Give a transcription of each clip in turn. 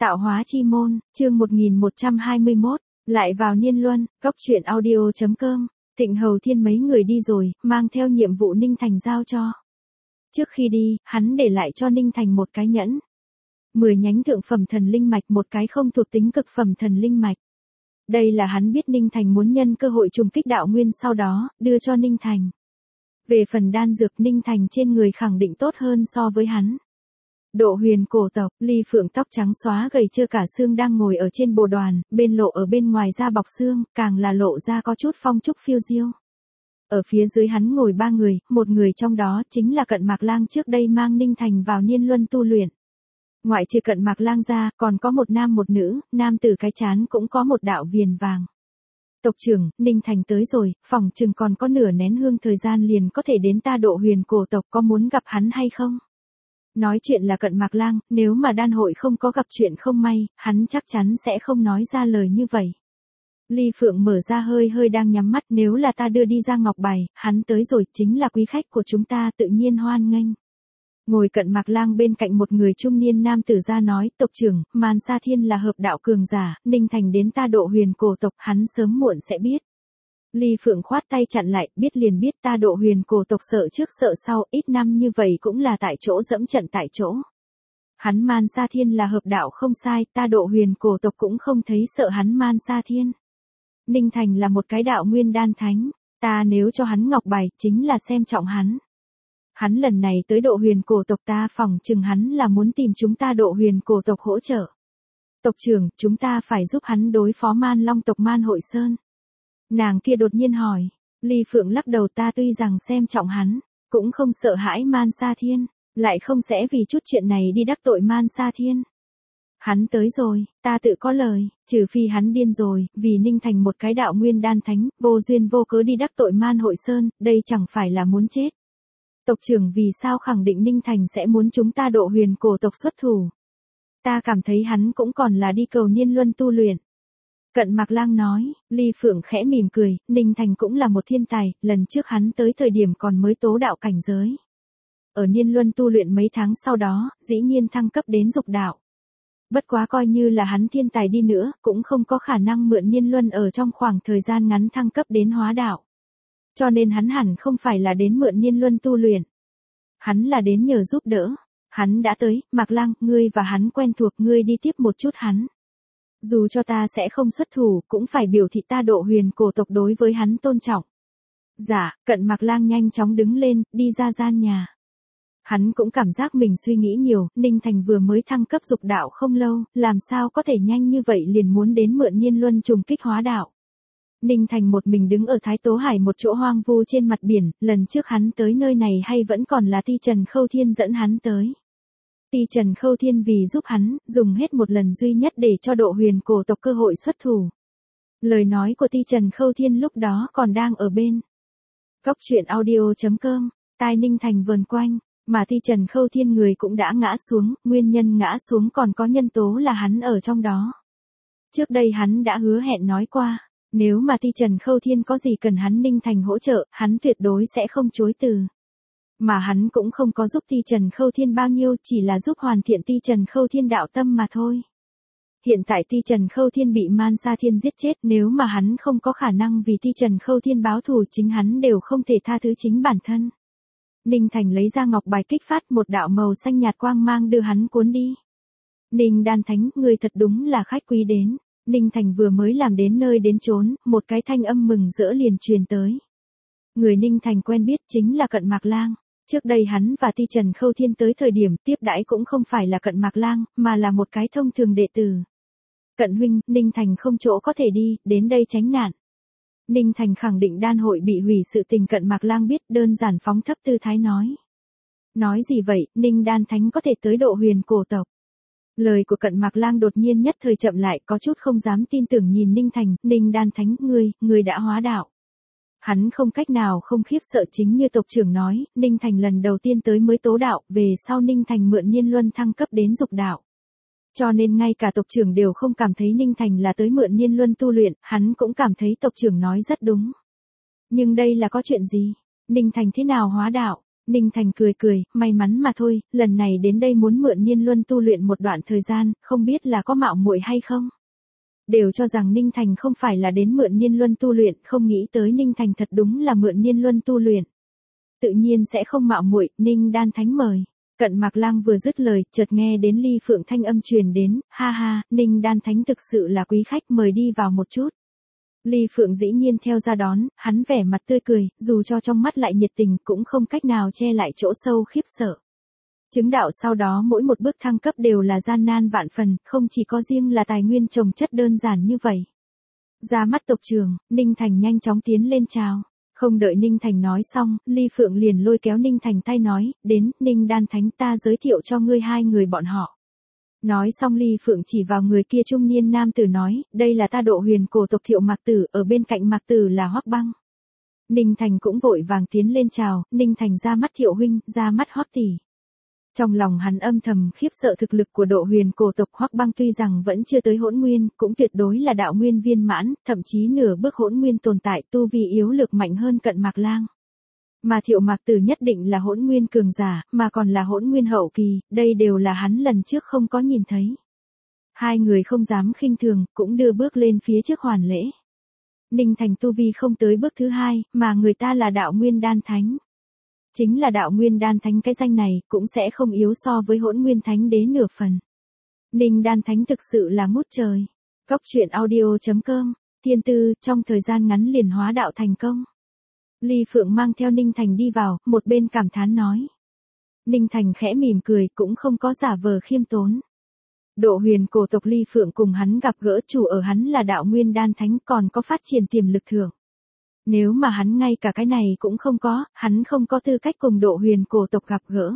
Tạo hóa chi môn, chương 1121, lại vào niên luân, góc truyện audio.com, Thịnh Hầu Thiên mấy người đi rồi, mang theo nhiệm vụ Ninh Thành giao cho. Trước khi đi, hắn để lại cho Ninh Thành một cái nhẫn. 10 nhánh thượng phẩm thần linh mạch, một cái không thuộc tính cực phẩm thần linh mạch. Đây là hắn biết Ninh Thành muốn nhân cơ hội trùng kích đạo nguyên sau đó, đưa cho Ninh Thành. Về phần đan dược, Ninh Thành trên người khẳng định tốt hơn so với hắn. Độ huyền cổ tộc, Ly Phượng tóc trắng xóa gầy trơ cả xương đang ngồi ở trên bồ đoàn, bên lộ ở bên ngoài da bọc xương, càng là lộ ra có chút phong trúc phiêu diêu. Ở phía dưới hắn ngồi 3 người, một người trong đó chính là Cận Mạc Lang trước đây mang Ninh Thành vào niên luân tu luyện. Ngoại trừ Cận Mạc Lang ra, còn có một nam một nữ, nam tử cái chán cũng có một đạo viền vàng. Tộc trưởng, Ninh Thành tới rồi, phỏng chừng còn có nửa nén hương thời gian liền có thể đến ta độ huyền cổ tộc, có muốn gặp hắn hay không? Nói chuyện là Cận Mạc Lang, nếu mà đan hội không có gặp chuyện không may, hắn chắc chắn sẽ không nói ra lời như vậy. Ly Phượng mở ra hơi đang nhắm mắt, nếu là ta đưa đi ra ngọc bài, hắn tới rồi, chính là quý khách của chúng ta, tự nhiên hoan nghênh. Ngồi Cận Mạc Lang bên cạnh một người trung niên nam tử ra nói, tộc trưởng, Man Sa Thiên là hợp đạo cường giả, Ninh Thành đến ta độ huyền cổ tộc, hắn sớm muộn sẽ biết. Ly Phượng khoát tay chặn lại, biết liền biết, ta độ huyền cổ tộc sợ trước sợ sau, ít năm như vậy cũng là tại chỗ dẫm trận tại chỗ. Hắn Man Sa Thiên là hợp đạo không sai, ta độ huyền cổ tộc cũng không thấy sợ hắn Man Sa Thiên. Ninh Thành là một cái đạo nguyên đan thánh, ta nếu cho hắn ngọc bài, chính là xem trọng hắn. Hắn lần này tới độ huyền cổ tộc, ta phỏng chừng hắn là muốn tìm chúng ta độ huyền cổ tộc hỗ trợ. Tộc trưởng, chúng ta phải giúp hắn đối phó Man Long tộc Man Hội Sơn. Nàng kia đột nhiên hỏi. Ly Phượng lắc đầu, ta tuy rằng xem trọng hắn, cũng không sợ hãi Man Sa Thiên, lại không sẽ vì chút chuyện này đi đắc tội Man Sa Thiên. Hắn tới rồi, ta tự có lời, trừ phi hắn điên rồi, vì Ninh Thành một cái đạo nguyên đan thánh, vô duyên vô cớ đi đắc tội Man Hội Sơn, đây chẳng phải là muốn chết. Tộc trưởng vì sao khẳng định Ninh Thành sẽ muốn chúng ta độ huyền cổ tộc xuất thủ? Ta cảm thấy hắn cũng còn là đi cầu niên luân tu luyện. Cận Mạc Lang nói, Ly Phượng khẽ mỉm cười, Ninh Thành cũng là một thiên tài, lần trước hắn tới thời điểm còn mới tố đạo cảnh giới. Ở niên luân tu luyện mấy tháng sau đó, dĩ nhiên thăng cấp đến dục đạo. Bất quá coi như là hắn thiên tài đi nữa, cũng không có khả năng mượn niên luân ở trong khoảng thời gian ngắn thăng cấp đến hóa đạo. Cho nên hắn hẳn không phải là đến mượn niên luân tu luyện. Hắn là đến nhờ giúp đỡ. Hắn đã tới, Mạc Lang, ngươi và hắn quen thuộc, ngươi đi tiếp một chút hắn. Dù cho ta sẽ không xuất thủ, cũng phải biểu thị ta độ huyền cổ tộc đối với hắn tôn trọng. Dạ, Cận Mạc Lang nhanh chóng đứng lên, đi ra gian nhà. Hắn cũng cảm giác mình suy nghĩ nhiều, Ninh Thành vừa mới thăng cấp dục đạo không lâu, làm sao có thể nhanh như vậy liền muốn đến mượn niên luân trùng kích hóa đạo. Ninh Thành một mình đứng ở Thái Tố Hải một chỗ hoang vu trên mặt biển, lần trước hắn tới nơi này hay vẫn còn là Ti Trần Khâu Thiên dẫn hắn tới. Ti Trần Khâu Thiên vì giúp hắn, dùng hết một lần duy nhất để cho độ huyền cổ tộc cơ hội xuất thủ. Lời nói của Ti Trần Khâu Thiên lúc đó còn đang ở bên. Góc truyện audio.com, tai Ninh Thành vờn quanh, mà Ti Trần Khâu Thiên người cũng đã ngã xuống, nguyên nhân ngã xuống còn có nhân tố là hắn ở trong đó. Trước đây hắn đã hứa hẹn nói qua, nếu mà Ti Trần Khâu Thiên có gì cần hắn Ninh Thành hỗ trợ, hắn tuyệt đối sẽ không chối từ. Mà hắn cũng không có giúp Ti Trần Khâu Thiên bao nhiêu, chỉ là giúp hoàn thiện Ti Trần Khâu Thiên đạo tâm mà thôi. Hiện tại Ti Trần Khâu Thiên bị Man Sa Thiên giết chết, nếu mà hắn không có khả năng vì Ti Trần Khâu Thiên báo thù, chính hắn đều không thể tha thứ chính bản thân. Ninh Thành lấy ra ngọc bài kích phát, một đạo màu xanh nhạt quang mang đưa hắn cuốn đi. Ninh Đan Thánh, người thật đúng là khách quý đến. Ninh Thành vừa mới làm đến nơi đến chốn, một cái thanh âm mừng rỡ liền truyền tới. Người Ninh Thành quen biết chính là Cận Mạc Lang. Trước đây hắn và Ti Trần Khâu Thiên tới thời điểm tiếp đãi cũng không phải là Cận Mạc Lang, mà là một cái thông thường đệ tử. Cận huynh, Ninh Thành không chỗ có thể đi, đến đây tránh nạn. Ninh Thành khẳng định đan hội bị hủy sự tình Cận Mạc Lang biết, đơn giản phóng thấp tư thái nói. Nói gì vậy, Ninh Đan Thánh có thể tới độ huyền cổ tộc. Lời của Cận Mạc Lang đột nhiên nhất thời chậm lại, có chút không dám tin tưởng nhìn Ninh Thành, Ninh Đan Thánh, ngươi đã hóa đạo. Hắn không cách nào không khiếp sợ, chính như tộc trưởng nói, Ninh Thành lần đầu tiên tới mới tố đạo, về sau Ninh Thành mượn niên luân thăng cấp đến dục đạo. Cho nên ngay cả tộc trưởng đều không cảm thấy Ninh Thành là tới mượn niên luân tu luyện, hắn cũng cảm thấy tộc trưởng nói rất đúng. Nhưng đây là có chuyện gì? Ninh Thành thế nào hóa đạo? Ninh Thành cười cười, may mắn mà thôi, lần này đến đây muốn mượn Niên Luân tu luyện một đoạn thời gian, không biết là có mạo muội hay không. Đều cho rằng Ninh Thành không phải là đến mượn Niên Luân tu luyện, không nghĩ tới Ninh Thành thật đúng là mượn Niên Luân tu luyện. Tự nhiên sẽ không mạo muội, Ninh Đan Thánh mời. Cận Mạc Lang vừa dứt lời, chợt nghe đến Ly Phượng thanh âm truyền đến, ha ha, Ninh Đan Thánh thực sự là quý khách, mời đi vào một chút. Ly Phượng dĩ nhiên theo ra đón, hắn vẻ mặt tươi cười, dù cho trong mắt lại nhiệt tình cũng không cách nào che lại chỗ sâu khiếp sợ. Chứng đạo sau đó mỗi một bước thăng cấp đều là gian nan vạn phần, không chỉ có riêng là tài nguyên trồng chất đơn giản như vậy. Ra mắt tộc trưởng, Ninh Thành nhanh chóng tiến lên chào. Không đợi Ninh Thành nói xong, Ly Phượng liền lôi kéo Ninh Thành tay nói, đến, Ninh Đan Thánh ta giới thiệu cho ngươi hai người bọn họ. Nói xong Ly Phượng chỉ vào người kia trung niên nam tử nói, đây là ta Độ Huyền cổ tộc Thiệu Mạc Tử, ở bên cạnh Mạc Tử là Hoắc Băng. Ninh Thành cũng vội vàng tiến lên chào, Ninh Thành ra mắt Thiệu huynh, ra mắt Hoắc tỷ. Trong lòng hắn âm thầm khiếp sợ thực lực của Độ Huyền cổ tộc Hoắc Băng, tuy rằng vẫn chưa tới hỗn nguyên, cũng tuyệt đối là đạo nguyên viên mãn, thậm chí nửa bước hỗn nguyên tồn tại, tu vi yếu lược mạnh hơn Cận Mạc Lang. Mà Thiệu Mạc Tử nhất định là hỗn nguyên cường giả, mà còn là hỗn nguyên hậu kỳ, đây đều là hắn lần trước không có nhìn thấy. Hai người không dám khinh thường, cũng đưa bước lên phía trước hoàn lễ. Ninh Thành tu vi không tới bước thứ hai, mà người ta là đạo nguyên đan thánh. Chính là đạo nguyên đan thánh, cái danh này cũng sẽ không yếu so với hỗn nguyên thánh đế nửa phần. Ninh Đan Thánh thực sự là ngút trời. Cóc truyện audio.com, thiên tư, trong thời gian ngắn liền hóa đạo thành công. Ly Phượng mang theo Ninh Thành đi vào, một bên cảm thán nói. Ninh Thành khẽ mỉm cười, cũng không có giả vờ khiêm tốn. Độ Huyền cổ tộc Ly Phượng cùng hắn gặp gỡ, chủ ở hắn là đạo nguyên đan thánh, còn có phát triển tiềm lực thưởng. Nếu mà hắn ngay cả cái này cũng không có, hắn không có tư cách cùng Độ Huyền cổ tộc gặp gỡ.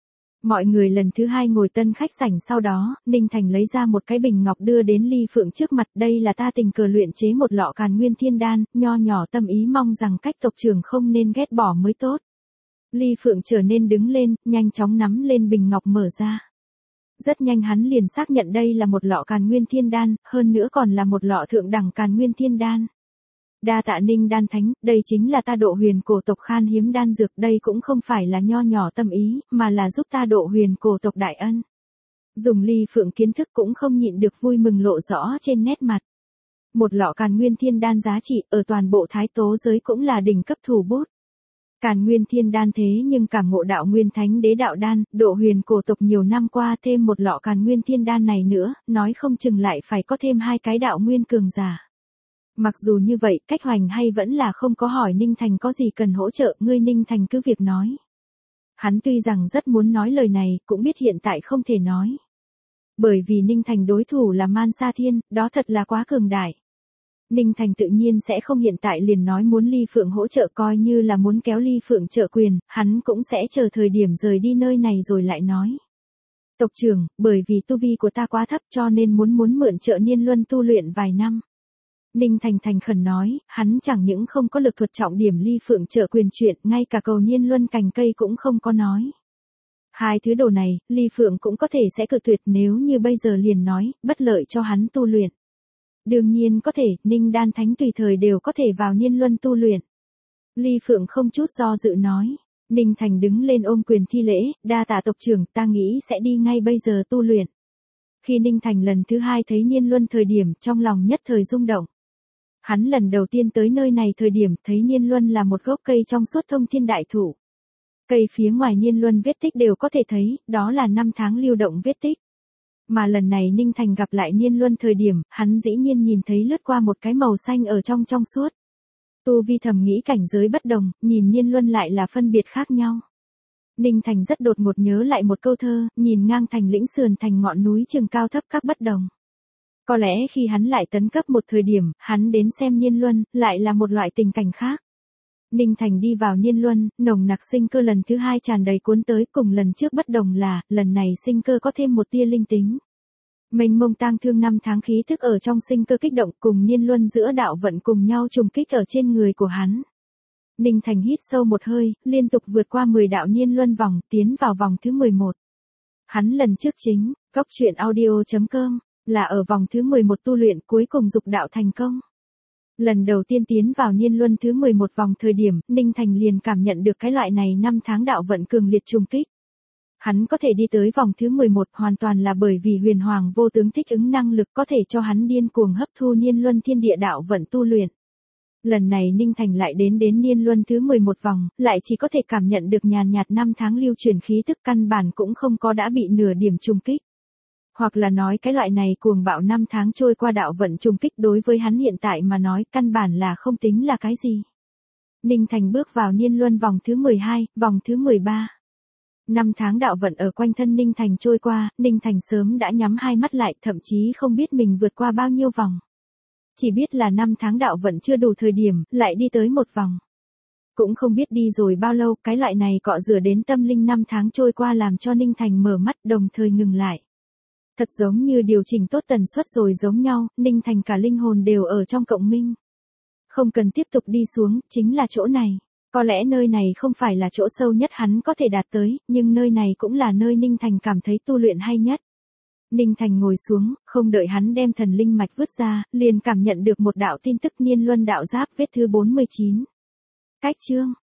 Mọi người lần thứ hai ngồi tân khách sảnh, sau đó, Ninh Thành lấy ra một cái bình ngọc đưa đến Ly Phượng trước mặt, đây là ta tình cờ luyện chế một lọ Càn Nguyên Thiên Đan, nho nhỏ tâm ý mong rằng cách tộc trưởng không nên ghét bỏ mới tốt. Ly Phượng trở nên đứng lên, nhanh chóng nắm lên bình ngọc mở ra. Rất nhanh hắn liền xác nhận đây là một lọ Càn Nguyên Thiên Đan, hơn nữa còn là một lọ thượng đẳng Càn Nguyên Thiên Đan. Đa tạ Ninh Đan Thánh, đây chính là ta Độ Huyền cổ tộc khan hiếm đan dược, đây cũng không phải là nho nhỏ tâm ý, mà là giúp ta Độ Huyền cổ tộc đại ân. Dùng Ly Phượng kiến thức cũng không nhịn được vui mừng lộ rõ trên nét mặt. Một lọ Càn Nguyên Thiên Đan giá trị ở toàn bộ Thái Tố giới cũng là đỉnh cấp thủ bút. Càn Nguyên Thiên Đan thế nhưng cảm ngộ đạo nguyên thánh đế đạo đan, Độ Huyền cổ tộc nhiều năm qua thêm một lọ Càn Nguyên Thiên Đan này nữa, nói không chừng lại phải có thêm hai cái đạo nguyên cường giả. Mặc dù như vậy, Cách Hoành hay vẫn là không có hỏi Ninh Thành có gì cần hỗ trợ, ngươi Ninh Thành cứ việc nói. Hắn tuy rằng rất muốn nói lời này, cũng biết hiện tại không thể nói. Bởi vì Ninh Thành đối thủ là Man Sa Thiên, đó thật là quá cường đại. Ninh Thành tự nhiên sẽ không hiện tại liền nói muốn Ly Phượng hỗ trợ, coi như là muốn kéo Ly Phượng trợ quyền, hắn cũng sẽ chờ thời điểm rời đi nơi này rồi lại nói. Tộc trưởng, bởi vì tu vi của ta quá thấp cho nên muốn mượn trợ Niên Luân tu luyện vài năm. Ninh Thành thành khẩn nói, hắn chẳng những không có lực thuật trọng điểm Ly Phượng trợ quyền chuyện, ngay cả cầu Niên Luân cành cây cũng không có nói. Hai thứ đồ này, Ly Phượng cũng có thể sẽ cự tuyệt, nếu như bây giờ liền nói, bất lợi cho hắn tu luyện. Đương nhiên có thể, Ninh Đan Thánh tùy thời đều có thể vào Niên Luân tu luyện. Ly Phượng không chút do dự nói. Ninh Thành đứng lên ôm quyền thi lễ, đa tạ tộc trưởng, ta nghĩ sẽ đi ngay bây giờ tu luyện. Khi Ninh Thành lần thứ hai thấy Niên Luân thời điểm, trong lòng nhất thời rung động. Hắn lần đầu tiên tới nơi này thời điểm thấy Niên Luân là một gốc cây trong suốt thông thiên đại thụ. Cây phía ngoài Niên Luân vết tích đều có thể thấy, đó là năm tháng lưu động vết tích. Mà lần này Ninh Thành gặp lại Niên Luân thời điểm, hắn dĩ nhiên nhìn thấy lướt qua một cái màu xanh ở trong suốt. Tu vi thầm nghĩ cảnh giới bất đồng, nhìn Niên Luân lại là phân biệt khác nhau. Ninh Thành rất đột ngột nhớ lại một câu thơ, nhìn ngang thành lĩnh sườn thành ngọn núi chừng cao thấp các bất đồng. Có lẽ khi hắn lại tấn cấp một thời điểm, hắn đến xem Niên Luân, lại là một loại tình cảnh khác. Ninh Thành đi vào Niên Luân, nồng nặc sinh cơ lần thứ hai tràn đầy cuốn tới, cùng lần trước bất đồng là, lần này sinh cơ có thêm một tia linh tính. Mênh mông tang thương năm tháng khí thức ở trong sinh cơ kích động, cùng Niên Luân giữa đạo vận cùng nhau trùng kích ở trên người của hắn. Ninh Thành hít sâu một hơi, liên tục vượt qua 10 đạo Niên Luân vòng, tiến vào vòng thứ 11. Hắn lần trước chính, Cóc truyện audio.com, là ở vòng thứ 11 tu luyện cuối cùng dục đạo thành công. Lần đầu tiên tiến vào niên luân thứ 11 vòng thời điểm, Ninh Thành liền cảm nhận được cái loại này năm tháng đạo vận cường liệt trùng kích. Hắn có thể đi tới vòng thứ 11 hoàn toàn là bởi vì huyền hoàng vô tướng thích ứng năng lực có thể cho hắn điên cuồng hấp thu niên luân thiên địa đạo vận tu luyện. Lần này Ninh Thành lại đến niên luân thứ 11 vòng, lại chỉ có thể cảm nhận được nhàn nhạt năm tháng lưu truyền khí tức căn bản cũng không có đã bị nửa điểm trùng kích. Hoặc là nói cái loại này cuồng bạo năm tháng trôi qua đạo vận trùng kích đối với hắn hiện tại mà nói căn bản là không tính là cái gì. Ninh Thành bước vào niên luân vòng thứ 12, vòng thứ 13. Năm tháng đạo vận ở quanh thân Ninh Thành trôi qua, Ninh Thành sớm đã nhắm hai mắt lại, thậm chí không biết mình vượt qua bao nhiêu vòng. Chỉ biết là năm tháng đạo vận chưa đủ thời điểm, lại đi tới một vòng. Cũng không biết đi rồi bao lâu, cái loại này cọ rửa đến tâm linh năm tháng trôi qua làm cho Ninh Thành mở mắt đồng thời ngừng lại. Thật giống như điều chỉnh tốt tần suất rồi giống nhau, Ninh Thành cả linh hồn đều ở trong cộng minh. Không cần tiếp tục đi xuống, chính là chỗ này. Có lẽ nơi này không phải là chỗ sâu nhất hắn có thể đạt tới, nhưng nơi này cũng là nơi Ninh Thành cảm thấy tu luyện hay nhất. Ninh Thành ngồi xuống, không đợi hắn đem thần linh mạch vứt ra, liền cảm nhận được một đạo tin tức niên luân đạo giáp vết thứ 49. Cách chương.